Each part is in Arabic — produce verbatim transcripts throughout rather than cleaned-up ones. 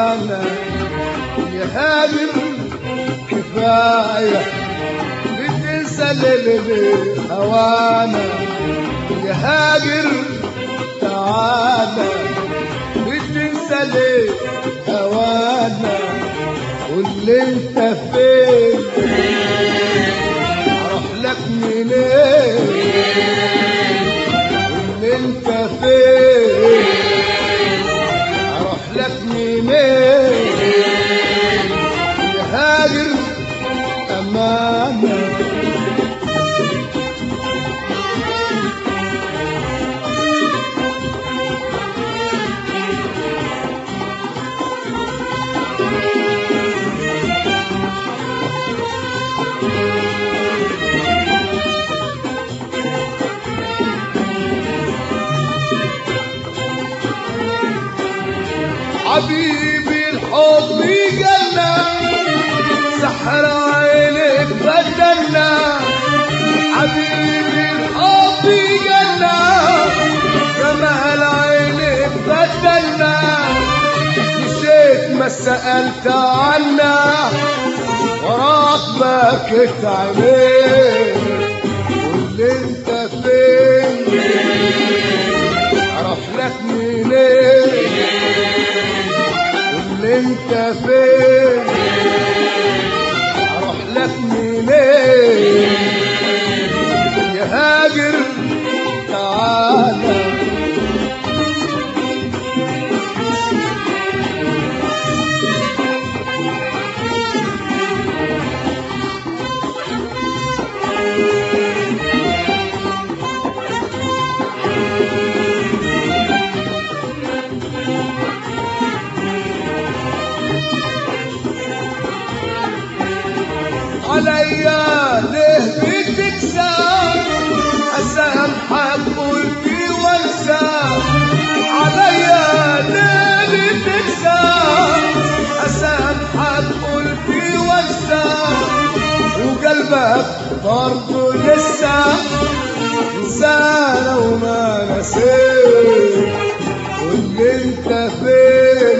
تعالى يا هاجر كفاية بتنسى ليل هوانا يا هاجر تعالى بتنسى ليل هوانا قول لي انت فين اروح لك منين قول لي انت فين اروح لك منين يا هاجر امانه حبيبي الحب جنة سحر عينك بدلنا حبيبي الحب جنة جمال عينك بدلنا مشيت ما سألت عنا وراك بكت عينيك قول لي انت فين اروح لك منين انت فين اروح لك منين يا هاجر تعالى عليا ليه بتكسى اسامحك قلبي وانسى عليا ليه بتكسى اسامحك قلبي وانسى وقلبك برضه لسه انسان وما نسيت قول لي انت فين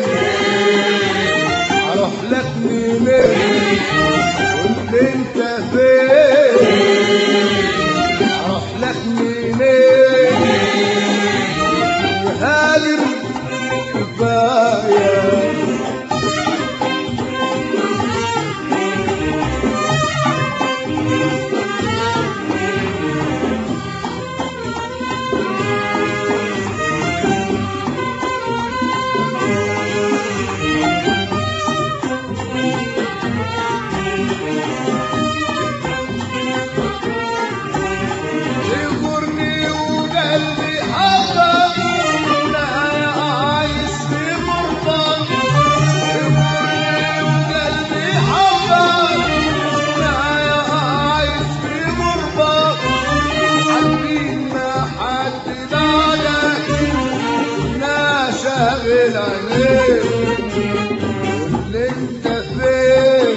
اروح لك منين انت فين اروح لك منين يا هاجر كفايه شاغل عينيك قول لي انت فين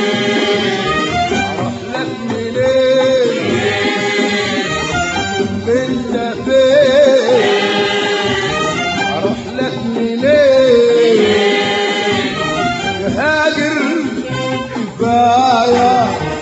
اروح لك منين قول لي انت فين اروح لك منين يا هاجر كفايه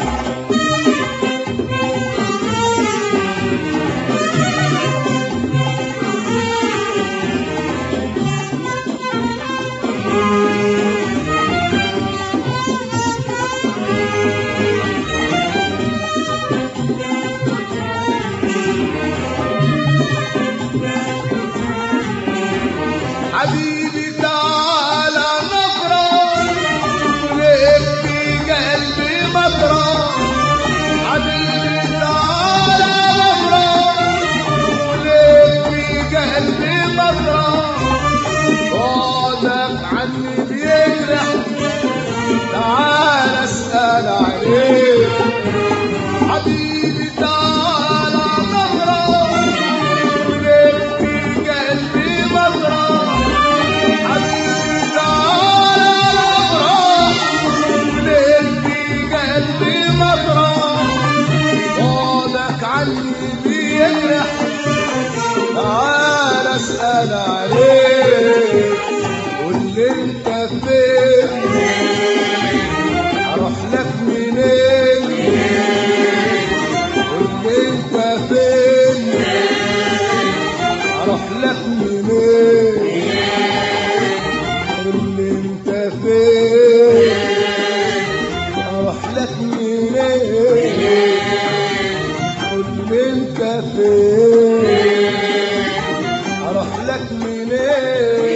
حبيبي تعالى نفرح وليك في قلبي مطرح حبيبي تعالى نفرح وليك في قلبي مطرح بعدك عني بيجرح تعالى اسأل عليك حبيبي تعالى نفرح وليك في قلبي مطرح حبيبي تعالى نفرح وليل في قلبي مطرح بعدك عني بيجرح تعال اسأل عليك قول لي انت فين لك منين